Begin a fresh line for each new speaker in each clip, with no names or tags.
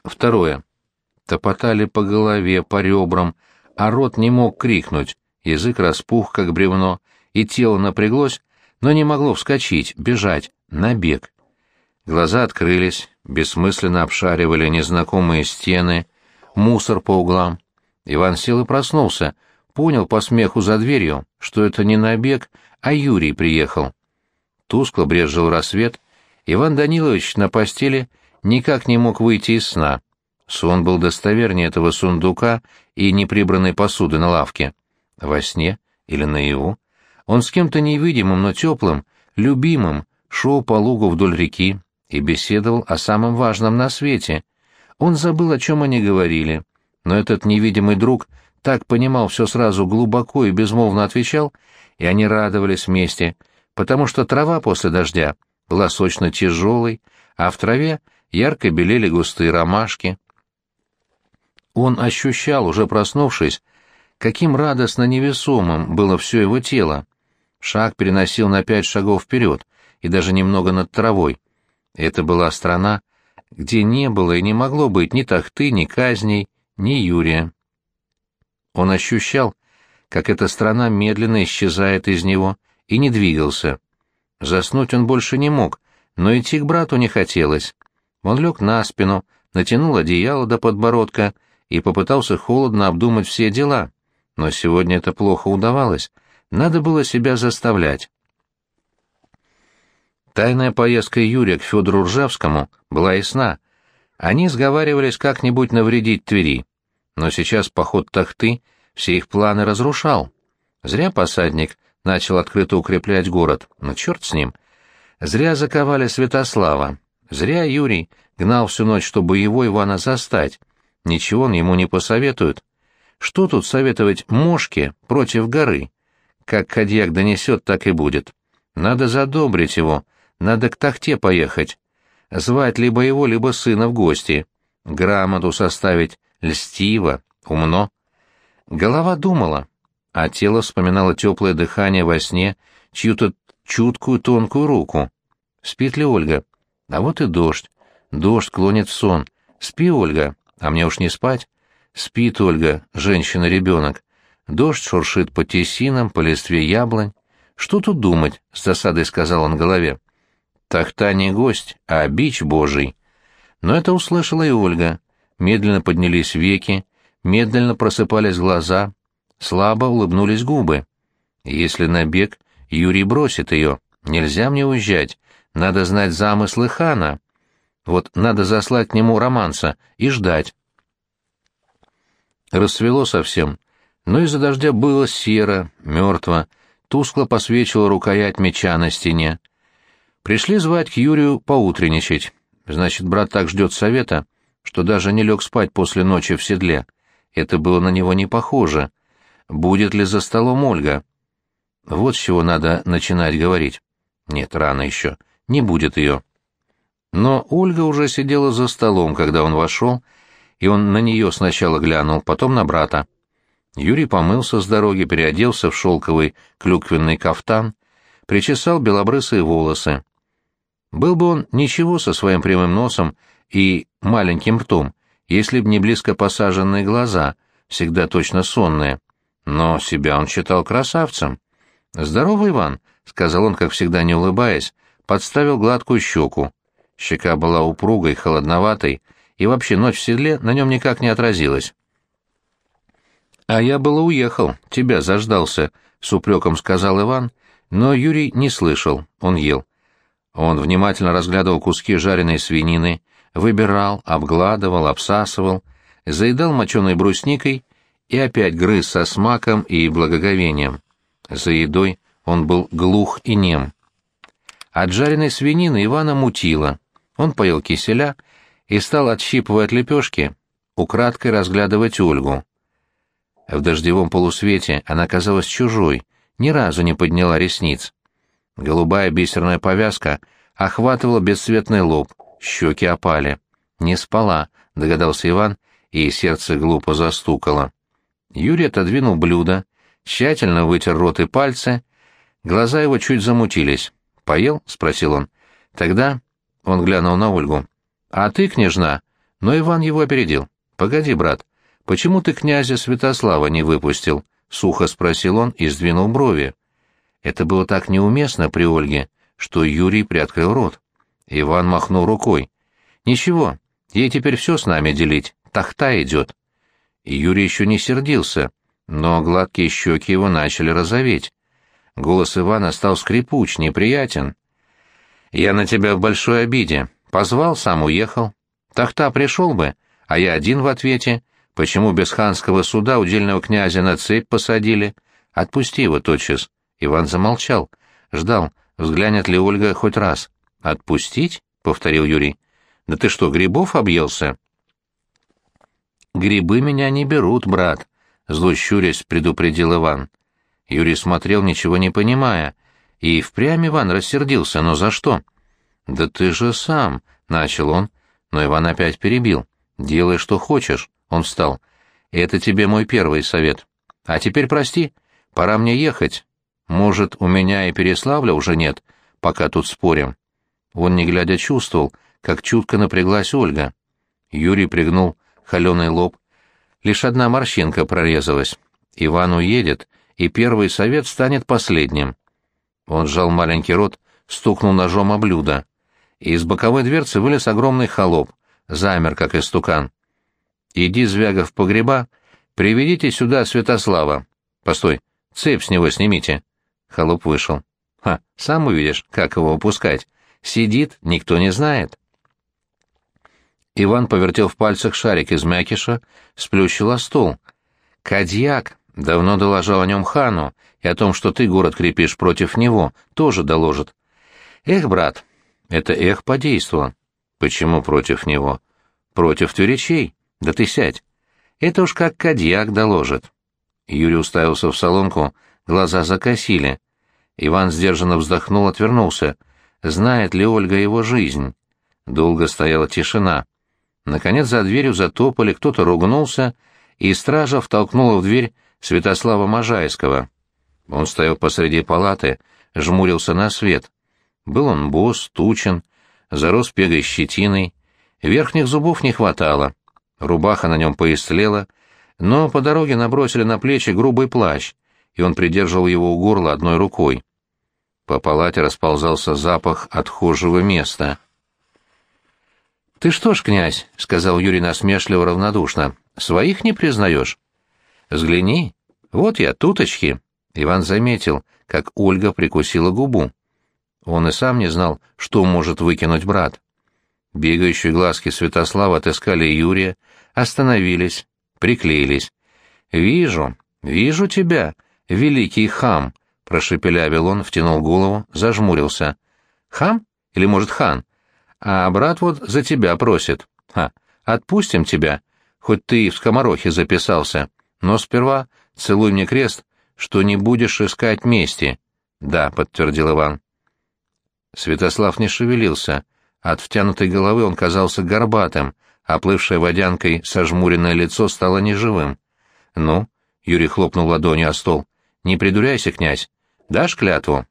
Второе. Топотали по голове, по ребрам, а рот не мог крикнуть, язык распух, как бревно, и тело напряглось, но не могло вскочить, бежать, на бег. Глаза открылись, бессмысленно обшаривали незнакомые стены, мусор по углам. Иван сел и проснулся, понял по смеху за дверью, что это не набег, а Юрий приехал. Тускло брезжил рассвет, Иван Данилович на постели никак не мог выйти из сна. Сон был достовернее этого сундука и неприбранной посуды на лавке. Во сне или наяву он с кем-то невидимым, но теплым, любимым, шел по лугу вдоль реки и беседовал о самом важном на свете. Он забыл, о чем они говорили, но этот невидимый друг так понимал все сразу глубоко и безмолвно отвечал, и они радовались вместе, потому что трава после дождя была сочно-тяжелой, а в траве ярко белели густые ромашки. Он ощущал, уже проснувшись, каким радостно невесомым было все его тело. Шаг переносил на 5 шагов вперед и даже немного над травой. Это была страна, где не было и не могло быть ни тахты, ни казней, ни Юрия. Он ощущал, как эта страна медленно исчезает из него, и не двигался. Заснуть он больше не мог, но идти к брату не хотелось. Он лег на спину, натянул одеяло до подбородка и попытался холодно обдумать все дела. Но сегодня это плохо удавалось. Надо было себя заставлять. Тайная поездка Юрия к Федору Ржавскому была ясна. Они сговаривались как-нибудь навредить Твери. Но сейчас поход Тахты все их планы разрушал. Зря посадник начал открыто укреплять город, но черт с ним. Зря заковали Святослава. Зря Юрий гнал всю ночь, чтобы его Ивана застать. Ничего он ему не посоветует. Что тут советовать Мошке против горы? Как Кадьяк донесет, так и будет. Надо задобрить его, надо к Тахте поехать. Звать либо его, либо сына в гости. Грамоту составить льстиво, умно. Голова думала, а тело вспоминало теплое дыхание во сне, чью-то чуткую тонкую руку. Спит ли Ольга? А вот и дождь. Дождь клонит в сон. Спи, Ольга, а мне уж не спать. Спит Ольга, женщина-ребенок. Дождь шуршит по тесинам, по листве яблонь. Что тут думать, с досадой сказал он в голове. Тахта не гость, а бич божий. Но это услышала и Ольга. Медленно поднялись веки, медленно просыпались глаза, слабо улыбнулись губы. Если набег, Юрий бросит ее. Нельзя мне уезжать, надо знать замыслы хана. Вот надо заслать к нему романса и ждать. Рассвело совсем, но из-за дождя было серо, мертво, тускло посвечивала рукоять меча на стене. Пришли звать к Юрию поутренничать. Значит, брат так ждет совета, что даже не лег спать после ночи в седле. Это было на него не похоже. Будет ли за столом Ольга? Вот с чего надо начинать говорить. Нет, рано еще, не будет ее. Но Ольга уже сидела за столом, когда он вошел, и он на нее сначала глянул, потом на брата. Юрий помылся с дороги, переоделся в шелковый клюквенный кафтан, причесал белобрысые волосы. Был бы он ничего со своим прямым носом и маленьким ртом, если б не близко посаженные глаза, всегда точно сонные. Но себя он считал красавцем. «Здорово, Иван», — сказал он, как всегда не улыбаясь, подставил гладкую щеку. Щека была упругой, холодноватой, и вообще ночь в седле на нем никак не отразилась. «А я было уехал, тебя заждался», — с упреком сказал Иван, но Юрий не слышал, он ел. Он внимательно разглядывал куски жареной свинины, выбирал, обгладывал, обсасывал, заедал моченой брусникой и опять грыз со смаком и благоговением. За едой он был глух и нем. От жареной свинины Ивана мутило. Он поел киселя и стал, отщипывая от лепешки, украдкой разглядывать Ольгу. В дождевом полусвете она казалась чужой, ни разу не подняла ресниц. Голубая бисерная повязка охватывала бесцветный лоб, щеки опали. «Не спала», — догадался Иван, и сердце глупо застукало. Юрий отодвинул блюдо, тщательно вытер рот и пальцы, глаза его чуть замутились. «Поел?» — спросил он. Тогда он глянул на Ольгу. «А ты, княжна, Но Иван его опередил. «Погоди, брат, почему ты князя Святослава не выпустил?» — сухо спросил он и сдвинул брови. Это было так неуместно при Ольге, что Юрий приоткрыл рот. Иван махнул рукой. «Ничего, ей теперь все с нами делить, тахта идет». Юрий еще не сердился, но гладкие щеки его начали розоветь. Голос Ивана стал скрипуч, неприятен. «Я на тебя в большой обиде. Позвал, сам уехал. Тахта пришел бы, а я один в ответе. Почему без ханского суда удельного князя на цепь посадили? Отпусти его тотчас». Иван замолчал, ждал, взглянет ли Ольга хоть раз. «Отпустить?» — повторил Юрий. «Да ты что, грибов объелся?» «Грибы меня не берут, брат», — зло щурясь предупредил Иван. Юрий смотрел, ничего не понимая, и впрямь Иван рассердился, но за что? «Да ты же сам», — начал он, но Иван опять перебил. «Делай, что хочешь», — он встал. «Это тебе мой первый совет. А теперь прости, пора мне ехать. Может, у меня и Переславля уже нет, пока тут спорим». Он, не глядя, чувствовал, как чутко напряглась Ольга. Юрий пригнул холеный лоб. Лишь одна морщинка прорезалась. Иван уедет, и первый совет станет последним. Он сжал маленький рот, стукнул ножом о блюдо. Из боковой дверцы вылез огромный холоп, замер, как истукан. «Иди, Звягов, в погреба, приведите сюда Святослава. Постой, цепь с него снимите». Холоп вышел. «Ха, сам увидишь, как его выпускать. Сидит, никто не знает». Иван повертел в пальцах шарик из мякиша, сплющил о стол. «Кадьяк давно доложил о нем хану, и о том, что ты город крепишь против него, тоже доложит». «Эх, брат, это эх подействовало». «Почему против него?» «Против тюречей. Да ты сядь. Это уж как Кадьяк доложит». Юрий уставился в солонку, глаза закосили. Иван сдержанно вздохнул, отвернулся. Знает ли Ольга его жизнь? Долго стояла тишина. Наконец за дверью затопали, кто-то ругнулся, и стража втолкнула в дверь Святослава Можайского. Он стоял посреди палаты, жмурился на свет. Был он босс, тучен, зарос пегой щетиной, верхних зубов не хватало, рубаха на нем поистлела, но по дороге набросили на плечи грубый плащ, и он придерживал его у горла одной рукой. По палате расползался запах отхожего места. «Ты что ж, князь, — сказал Юрий насмешливо равнодушно, — своих не признаешь? Взгляни, вот я, туточки». Иван заметил, как Ольга прикусила губу. Он и сам не знал, что может выкинуть брат. Бегающие глазки Святослава отыскали Юрия, остановились, приклеились. «Вижу, вижу тебя, великий хам!» — прошепелявил он, втянул голову, зажмурился. «Хам? Или, может, хан? А брат вот за тебя просит. Ха, отпустим тебя, хоть ты и в скоморохе записался, но сперва целуй мне крест, что не будешь искать мести». «Да», — подтвердил Иван. Святослав не шевелился. От втянутой головы он казался горбатым, оплывшее водянкой сожмуренное лицо стало неживым. «Ну?» — Юрий хлопнул ладонью о стол. «Не придуряйся, князь. Дашь клятву?»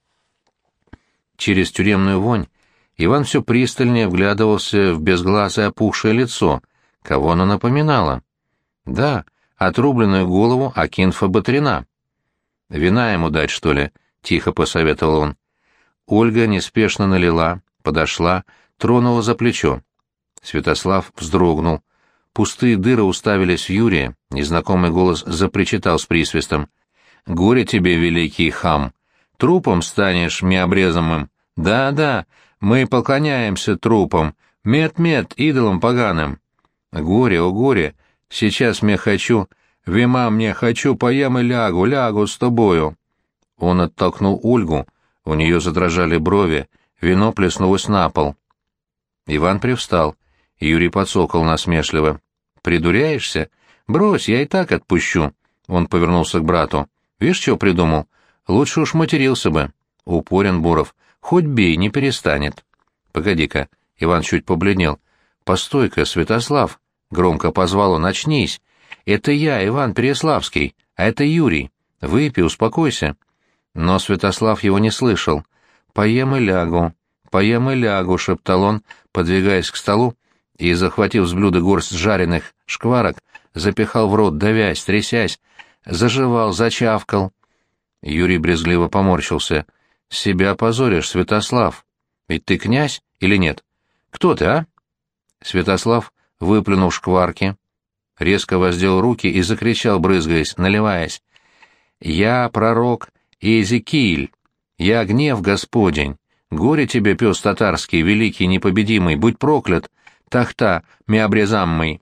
Через тюремную вонь Иван все пристальнее вглядывался в безглазое опухшее лицо. Кого оно напоминало? Да, отрубленную голову Акинфа Батрина. «Вина ему дать, что ли?» — тихо посоветовал он. Ольга неспешно налила, подошла, тронула за плечо. Святослав вздрогнул. Пустые дыры уставились в Юрия, незнакомый голос запричитал с присвистом. «Горе тебе, великий хам! Трупом станешь необрезанным! Да-да, мы поклоняемся трупам! Мет-мет, идолам поганым! Горе, о горе! Сейчас мне хочу, вима мне хочу, поем и лягу с тобою!» Он оттолкнул Ольгу, у нее задрожали брови, вино плеснулось на пол. Иван привстал. Юрий подсокол насмешливо. «Придуряешься? Брось, я и так отпущу». Он повернулся к брату. «Видишь, что придумал? Лучше уж матерился бы». Упорен Буров. «Хоть бей, не перестанет». «Погоди-ка». Иван чуть побледнел. «Постой-ка, Святослав». Громко позвал он. «Очнись. Это я, Иван Переславский, а это Юрий. Выпей, успокойся». Но Святослав его не слышал. «Поем и лягу», — шептал он, подвигаясь к столу и, захватив с блюда горсть жареных шкварок, запихал в рот, давясь, трясясь, заживал, зачавкал. Юрий брезгливо поморщился. «Себя позоришь, Святослав. Ведь ты князь или нет? Кто ты, а?» Святослав выплюнул шкварки, резко воздел руки и закричал, брызгаясь, наливаясь: «Я пророк Иезекииль, я гнев Господень, горе тебе, пес татарский, великий, непобедимый, будь проклят, Тахта Меобрезаммый».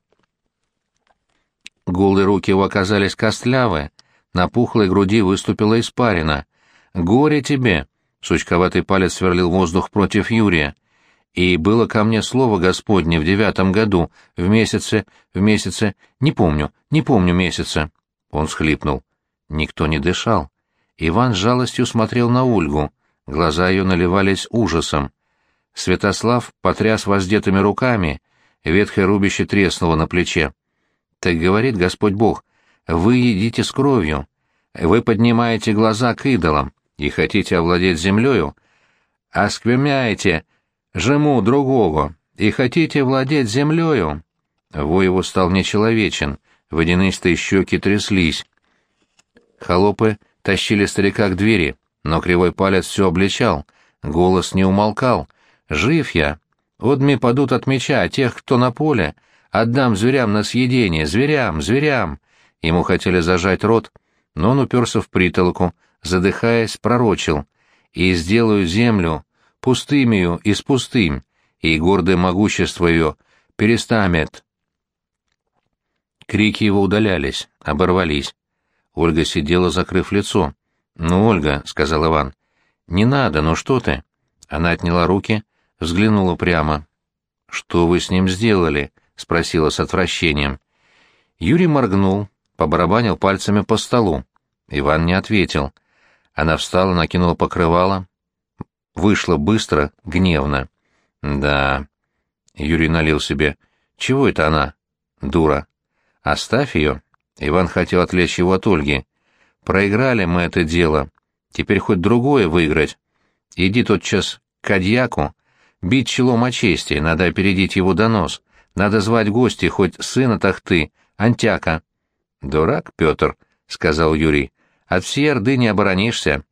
Голые руки его оказались костлявы, на пухлой груди выступила испарина. «Горе тебе!» — сучковатый палец сверлил воздух против Юрия. «И было ко мне слово Господне в 9 году, в месяце, не помню месяца». Он всхлипнул. Никто не дышал. Иван с жалостью смотрел на Ольгу, глаза ее наливались ужасом. Святослав потряс воздетыми руками, ветхое рубище треснуло на плече. «Так говорит Господь Бог, вы едите с кровью, вы поднимаете глаза к идолам и хотите овладеть землею, оскверняете жему другого и хотите владеть землею». Вой его стал нечеловечен, водянистые щеки тряслись. Холопы тащили старика к двери, но кривой палец все обличал, голос не умолкал. «Жив я! Одми падут от меча, а тех, кто на поле, отдам зверям на съедение, зверям, зверям!» Ему хотели зажать рот, но он уперся в притолоку, задыхаясь, пророчил: «И сделаю землю пустымею и с пустым, и гордое могущество ее перестамет». Крики его удалялись, оборвались. Ольга сидела, закрыв лицо. «Ну, Ольга», — сказал Иван, — «не надо, ну что ты?» Она отняла руки, взглянула прямо. «Что вы с ним сделали?» — спросила с отвращением. Юрий моргнул, побарабанил пальцами по столу. Иван не ответил. Она встала, накинула покрывало. Вышла быстро, гневно. «Да...» — Юрий налил себе. «Чего это она?» «Дура». «Оставь ее». Иван хотел отвлечь его от Ольги. «Проиграли мы это дело. Теперь хоть другое выиграть. Иди тотчас к Адьяку, бить челом о чести, надо опередить его донос. Надо звать гостей, хоть сына Тахты, Антяка». «Дурак, Петр», — сказал Юрий, — «от всей Орды не оборонишься».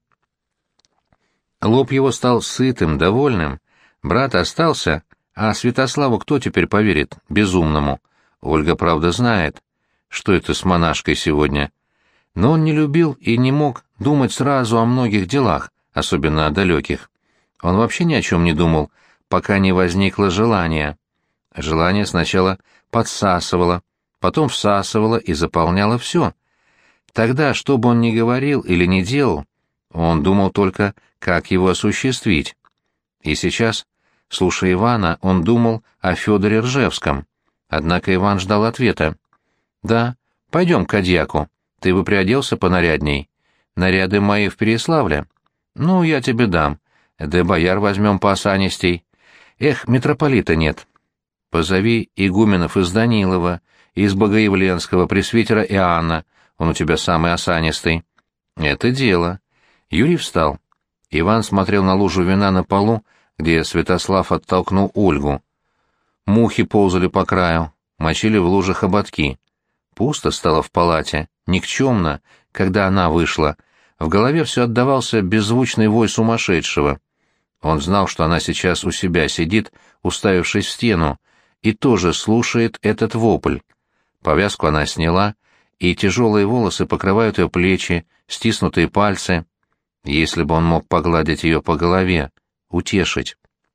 Лоб его стал сытым, довольным. Брат остался, а Святославу кто теперь поверит, безумному? Ольга, правда, знает, что это с монашкой сегодня. Но он не любил и не мог думать сразу о многих делах, особенно о далеких. Он вообще ни о чем не думал, пока не возникло желание. Желание сначала подсасывало, потом всасывало и заполняло все. Тогда, что бы он ни говорил или ни делал, он думал только, как его осуществить. И сейчас, слушая Ивана, он думал о Федоре Ржевском. Однако Иван ждал ответа. «Да, пойдем к Адьяку. Ты бы приоделся понарядней. Наряды мои в Переславле. Ну, я тебе дам. Да бояр возьмем поосанистей. Эх, митрополита нет. Позови игуменов из Данилова, из Богоявленского, пресвитера Иоанна. Он у тебя самый осанистый». «Это дело». Юрий встал. Иван смотрел на лужу вина на полу, где Святослав оттолкнул Ольгу. Мухи ползали по краю, мочили в луже хоботки. Пусто стало в палате, никчемно, когда она вышла. В голове все отдавался беззвучный вой сумасшедшего. Он знал, что она сейчас у себя сидит, уставившись в стену, и тоже слушает этот вопль. Повязку она сняла, и тяжелые волосы покрывают ее плечи, стиснутые пальцы. Если бы он мог погладить ее по голове, утешить.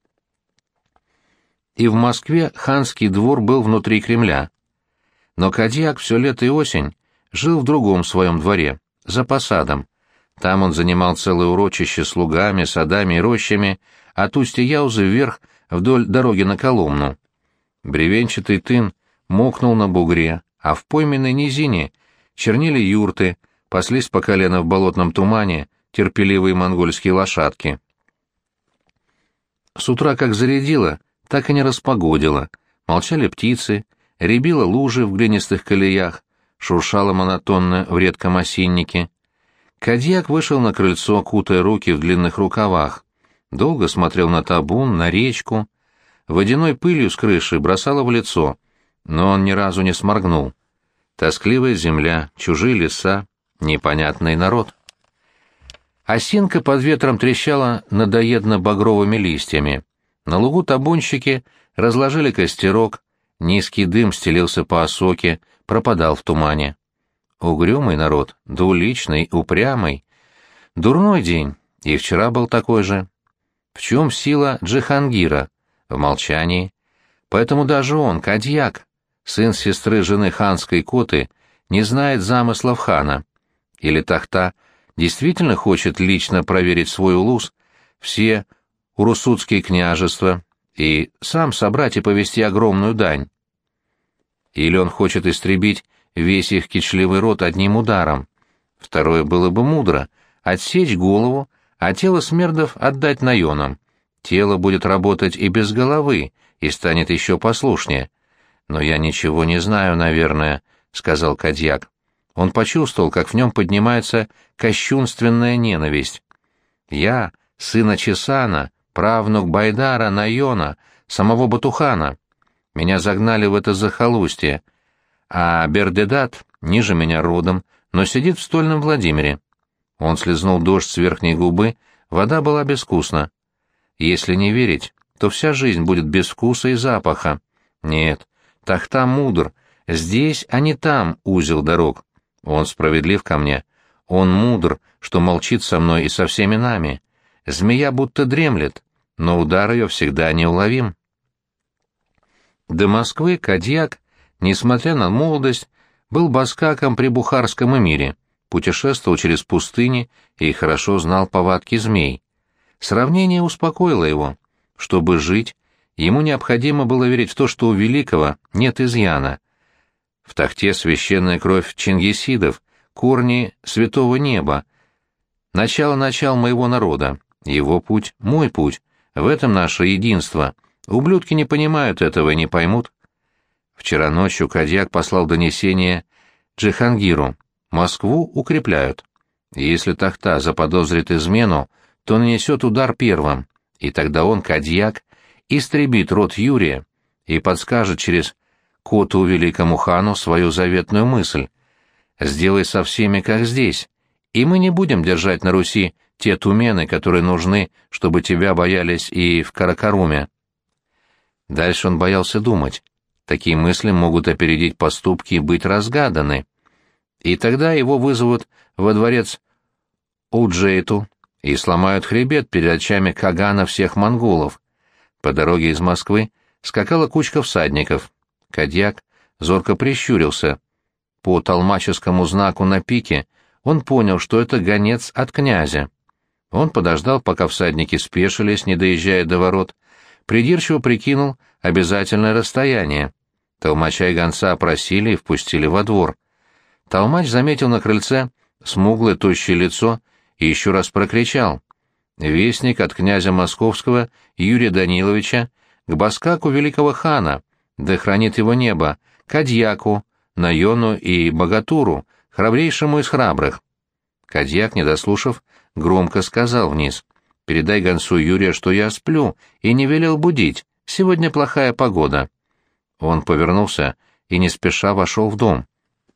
И в Москве ханский двор был внутри Кремля. Но Кадьяк все лето и осень жил в другом своем дворе, за посадом. Там он занимал целое урочище слугами, садами и рощами, от устья Яузы вверх вдоль дороги на Коломну. Бревенчатый тын мокнул на бугре, а в пойменной низине чернели юрты, паслись по колено в болотном тумане терпеливые монгольские лошадки. С утра как зарядило, так и не распогодило. Молчали птицы, рябило лужи в глинистых колеях, шуршало монотонно в редком осиннике. Кадьяк вышел на крыльцо, кутая руки в длинных рукавах. Долго смотрел на табун, на речку. водяной пылью с крыши бросало в лицо, но он ни разу не сморгнул. Тоскливая земля, чужие леса, непонятный народ. Осинка под ветром трещала надоедно-багровыми листьями. На лугу табунщики разложили костерок, низкий дым стелился по осоке, пропадал в тумане. Угрюмый народ, двуличный, упрямый. Дурной день, и вчера был такой же. В чем сила Джихангира? В молчании. Поэтому даже он, Кадьяк, сын сестры жены ханской коты, не знает замыслов хана. Или Тахта действительно хочет лично проверить свой улус, все урусутские княжества, и сам собрать и повести огромную дань. Или он хочет истребить весь их кичливый род одним ударом. Второе было бы мудро — отсечь голову, а тело смердов отдать наёнам. Тело будет работать и без головы, и станет еще послушнее. «Но я ничего не знаю, наверное», — сказал Кадьяк. Он почувствовал, как в нем поднимается кощунственная ненависть. «Я, сына Чесана, правнук Байдара, Наёна, самого Батухана. Меня загнали в это захолустье, а Бердедат ниже меня родом, но сидит в стольном Владимире». Он слезнул дождь с верхней губы, вода была безвкусна. Если не верить, то вся жизнь будет без вкуса и запаха. Нет, Тахта мудр, здесь, а не там узел дорог. Он справедлив ко мне. Он мудр, что молчит со мной и со всеми нами. Змея будто дремлет, но удар ее всегда неуловим. До Москвы Кадьяк, несмотря на молодость, был баскаком при Бухарском эмире, путешествовал через пустыни и хорошо знал повадки змей. Сравнение успокоило его. Чтобы жить, ему необходимо было верить в то, что у великого нет изъяна. В Тахте священная кровь чингисидов, корни святого неба. Начало моего народа, его путь — мой путь, в этом наше единство. Ублюдки не понимают этого и не поймут. Вчера ночью Кадьяк послал донесение Джихангиру. Москву укрепляют. Если Тахта заподозрит измену, то нанесет удар первым, и тогда он, Кадьяк, истребит род Юрия и подскажет через коту великому хану свою заветную мысль. «Сделай со всеми, как здесь, и мы не будем держать на Руси те тумены, которые нужны, чтобы тебя боялись и в Каракаруме». Дальше он боялся думать. Такие мысли могут опередить поступки и быть разгаданы. И тогда его вызовут во дворец Уджейту и сломают хребет перед очами Кагана всех монголов. По дороге из Москвы скакала кучка всадников. Кадьяк зорко прищурился. По толмаческому знаку на пике он понял, что это гонец от князя. Он подождал, пока всадники спешились, не доезжая до ворот, придирчиво прикинул обязательное расстояние. Толмача и гонца опросили и впустили во двор. Толмач заметил на крыльце смуглое тощее лицо и еще раз прокричал: «Вестник от князя Московского Юрия Даниловича к баскаку великого хана, да хранит его небо, Кадьяку, Наёну и Богатуру, храбрейшему из храбрых». Кадьяк, не дослушав, громко сказал вниз: «Передай гонцу Юрия, что я сплю, и не велел будить, сегодня плохая погода». Он повернулся и не спеша вошел в дом.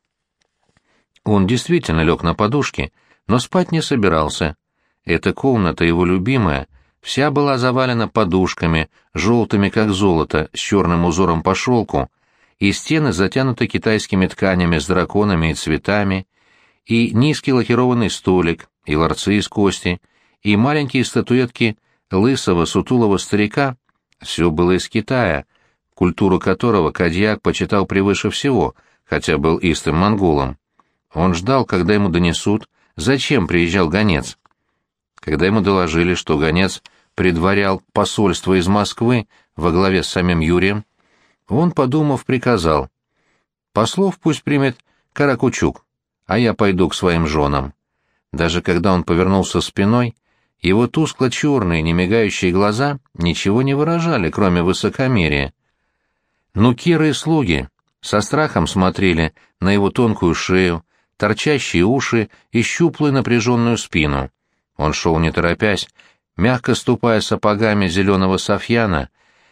Он действительно лег на подушке, но спать не собирался. Эта комната, его любимая, вся была завалена подушками, желтыми как золото, с черным узором по шелку, и стены затянуты китайскими тканями с драконами и цветами, и низкий лакированный столик, и ларцы из кости, и маленькие статуэтки лысого сутулого старика. Все было из Китая, культуру которого Кадьяк почитал превыше всего, хотя был истым монголом. Он ждал, когда ему донесут, зачем приезжал гонец. Когда ему доложили, что гонец предварял посольство из Москвы во главе с самим Юрием, он, подумав, приказал: «Послов пусть примет Каракучук, а я пойду к своим женам». Даже когда он повернулся спиной, его тускло-черные, немигающие глаза ничего не выражали, кроме высокомерия. Нукеры и слуги со страхом смотрели на его тонкую шею, торчащие уши и щуплую напряженную спину. Он шел не торопясь, мягко ступая сапогами зеленого софьяна,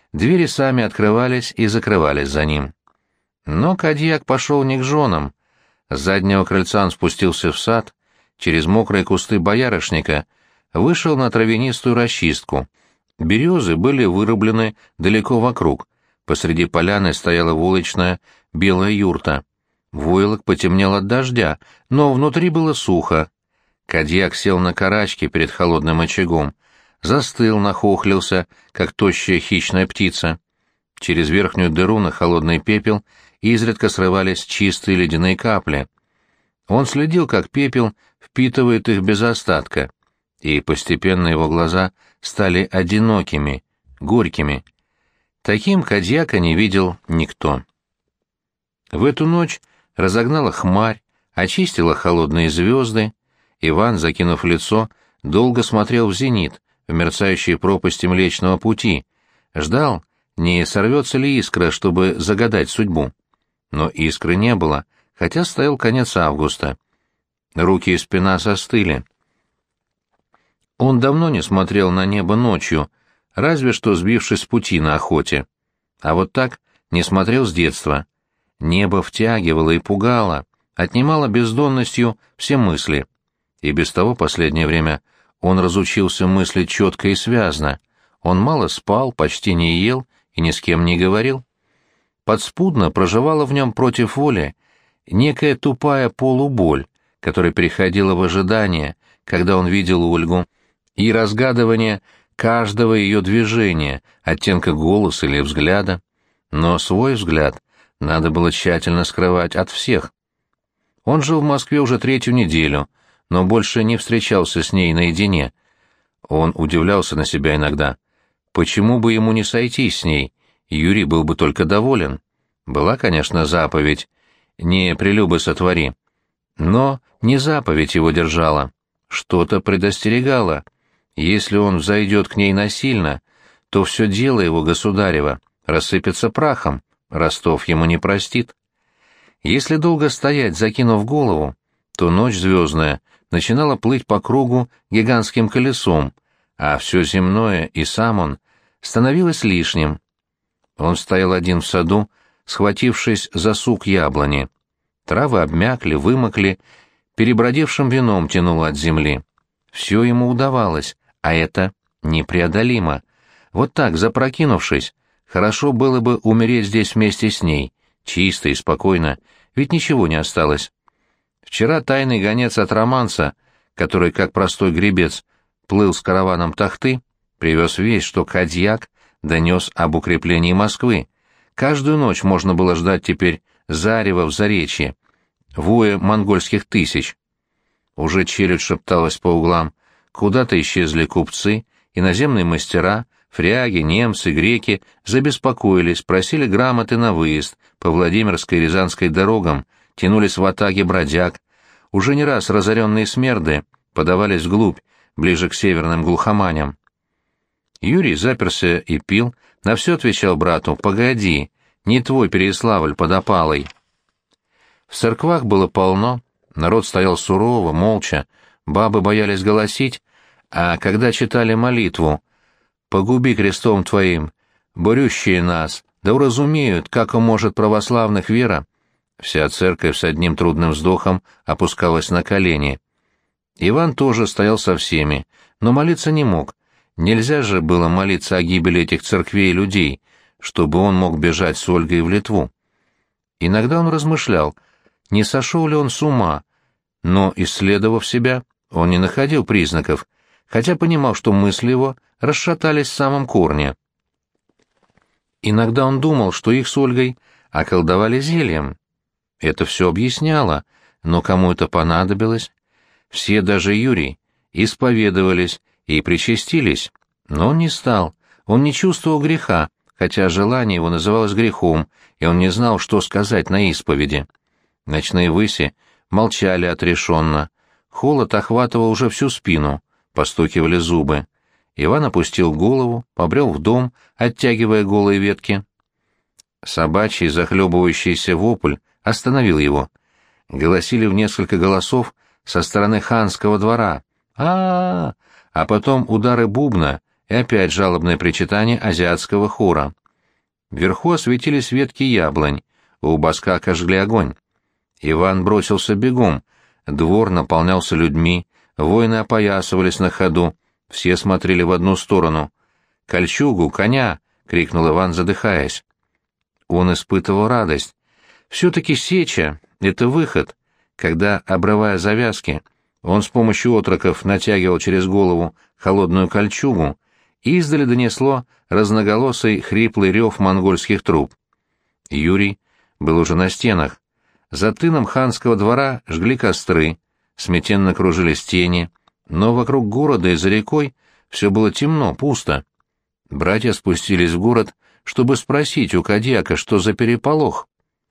Двери сами открывались и закрывались за ним. Но Кадьяк пошел не к женам. С заднего крыльца он спустился в сад, через мокрые кусты боярышника вышел на травянистую расчистку. Березы были вырублены далеко вокруг. Посреди поляны стояла уличная белая юрта. Войлок потемнел от дождя, но внутри было сухо. Кадьяк сел на карачки перед холодным очагом, застыл, нахохлился, как тощая хищная птица. Через верхнюю дыру на холодный пепел изредка срывались чистые ледяные капли. Он следил, как пепел впитывает их без остатка, и постепенно его глаза стали одинокими, горькими. Таким Кадьяка не видел никто. В эту ночь разогнала хмарь, очистила холодные звезды. Иван, закинув лицо, долго смотрел в зенит, в мерцающие пропасти Млечного Пути, ждал, не сорвется ли искра, чтобы загадать судьбу. Но искры не было, хотя стоял конец августа. Руки и спина застыли. Он давно не смотрел на небо ночью, разве что сбившись с пути на охоте. А вот так не смотрел с детства. Небо втягивало и пугало, отнимало бездонностью все мысли. И без того последнее время он разучился мыслить четко и связно. Он мало спал, почти не ел и ни с кем не говорил. Подспудно проживала в нем против воли некая тупая полуболь, которая переходила в ожидание, когда он видел Ольгу, и разгадывание каждого ее движения, оттенка голоса или взгляда. Но свой взгляд надо было тщательно скрывать от всех. Он жил в Москве уже третью неделю, но больше не встречался с ней наедине. Он удивлялся на себя иногда. Почему бы ему не сойтись с ней? Юрий был бы только доволен. Была, конечно, заповедь «не прелюбы сотвори». Но не заповедь его держала, что-то предостерегало. Если он взойдет к ней насильно, то все дело его государева рассыпется прахом, Ростов ему не простит. Если долго стоять, закинув голову, то ночь звездная начинала плыть по кругу гигантским колесом, а все земное и сам он становилось лишним. Он стоял один в саду, схватившись за сук яблони. Травы обмякли, вымокли, перебродившим вином тянуло от земли. Все ему удавалось, а это непреодолимо. Вот так, запрокинувшись, хорошо было бы умереть здесь вместе с ней, чисто и спокойно, ведь ничего не осталось. Вчера тайный гонец от романса, который, как простой гребец, плыл с караваном тахты, привез весть, что Кадьяк донес об укреплении Москвы. Каждую ночь можно было ждать теперь зарева в Заречье, воя монгольских тысяч. Уже челядь шепталась по углам, куда-то исчезли купцы, иноземные мастера, фряги, немцы, греки забеспокоились, просили грамоты на выезд, по Владимирской и Рязанской дорогам тянулись ватаги бродяг, уже не раз разоренные смерды подавались вглубь, ближе к северным глухоманям. Юрий заперся и пил, на все отвечал брату: «Погоди, не твой Переяславль под опалой». В церквах было полно, народ стоял сурово, молча, бабы боялись голосить, а когда читали молитву «Погуби крестом твоим, борющие нас, да уразумеют, как может православных вера», вся церковь с одним трудным вздохом опускалась на колени. Иван тоже стоял со всеми, но молиться не мог. Нельзя же было молиться о гибели этих церквей и людей, чтобы он мог бежать с Ольгой в Литву. Иногда он размышлял, не сошел ли он с ума, но, исследовав себя, он не находил признаков, хотя понимал, что мысли его расшатались в самом корне. Иногда он думал, что их с Ольгой околдовали зельем. Это все объясняло, но кому это понадобилось? Все, даже Юрий, исповедовались и причастились, но он не стал, он не чувствовал греха, хотя желание его называлось грехом, и он не знал, что сказать на исповеди. Ночные выси молчали отрешенно, холод охватывал уже всю спину, постукивали зубы. Иван опустил голову, побрел в дом, оттягивая голые ветки. Собачий захлебывающийся вопль остановил его. Голосили в несколько голосов со стороны ханского двора. А потом удары бубна и опять жалобное причитание азиатского хора. Вверху осветились ветки яблонь, у баскака жгли огонь. Иван бросился бегом, двор наполнялся людьми, воины опоясывались на ходу, все смотрели в одну сторону. «Кольчугу, коня!» — крикнул Иван, задыхаясь. Он испытывал радость. Все-таки сеча — это выход, когда, обрывая завязки, он с помощью отроков натягивал через голову холодную кольчугу, и издали донесло разноголосый хриплый рев монгольских труб. Юрий был уже на стенах. За тыном ханского двора жгли костры, сметенно кружились тени, но вокруг города и за рекой все было темно, пусто. Братья спустились в город, чтобы спросить у Кадьяка, что за переполох.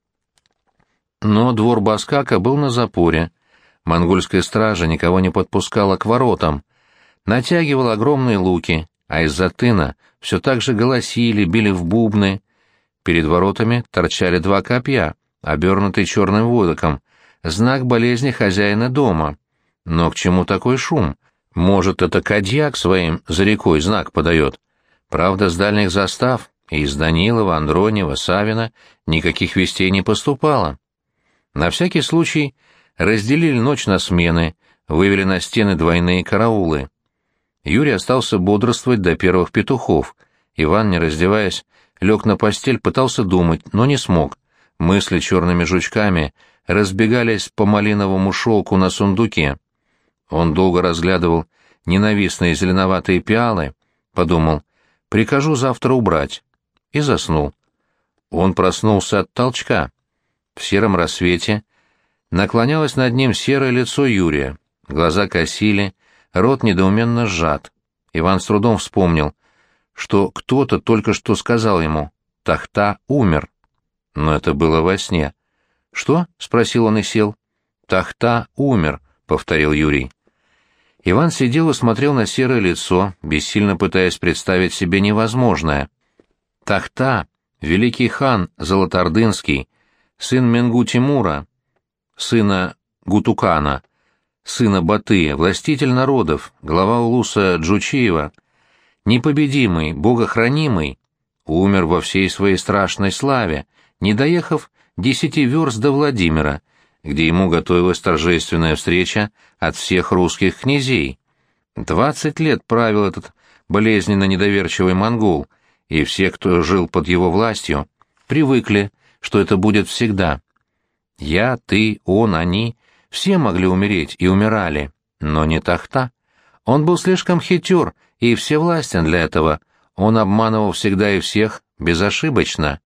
Но двор баскака был на запоре. Монгольская стража никого не подпускала к воротам, натягивала огромные луки, а из-за тына все так же голосили, били в бубны. Перед воротами торчали два копья, обернутые черным волоком, знак болезни хозяина дома. Но к чему такой шум? Может, это Кадьяк своим за рекой знак подает? Правда, с дальних застав, из Данилова, Андронева, Савина, никаких вестей не поступало. На всякий случай разделили ночь на смены, вывели на стены двойные караулы. Юрий остался бодрствовать до первых петухов. Иван, не раздеваясь, лег на постель, пытался думать, но не смог. Мысли черными жучками разбегались по малиновому шелку на сундуке. Он долго разглядывал ненавистные зеленоватые пиалы, подумал, прикажу завтра убрать, и заснул. Он проснулся от толчка. В сером рассвете наклонялось над ним серое лицо Юрия, глаза косили, рот недоуменно сжат. Иван с трудом вспомнил, что кто-то только что сказал ему «Тахта умер». Но это было во сне. «Что?» — спросил он и сел. «Тахта умер», — повторил Юрий. Иван сидел и смотрел на серое лицо, бессильно пытаясь представить себе невозможное. Тахта, великий хан Золотоордынский, сын Менгу Тимура, сына Гутукана, сына Батыя, властитель народов, глава улуса Джучиева, непобедимый, богохранимый, умер во всей своей страшной славе, не доехав 10 верст до Владимира, где ему готовилась торжественная встреча от всех русских князей. 20 лет правил этот болезненно недоверчивый монгол, и все, кто жил под его властью, привыкли, что это будет всегда. Я, ты, он, они — все могли умереть и умирали, но не Тахта. Он был слишком хитер и всевластен для этого, он обманывал всегда и всех безошибочно.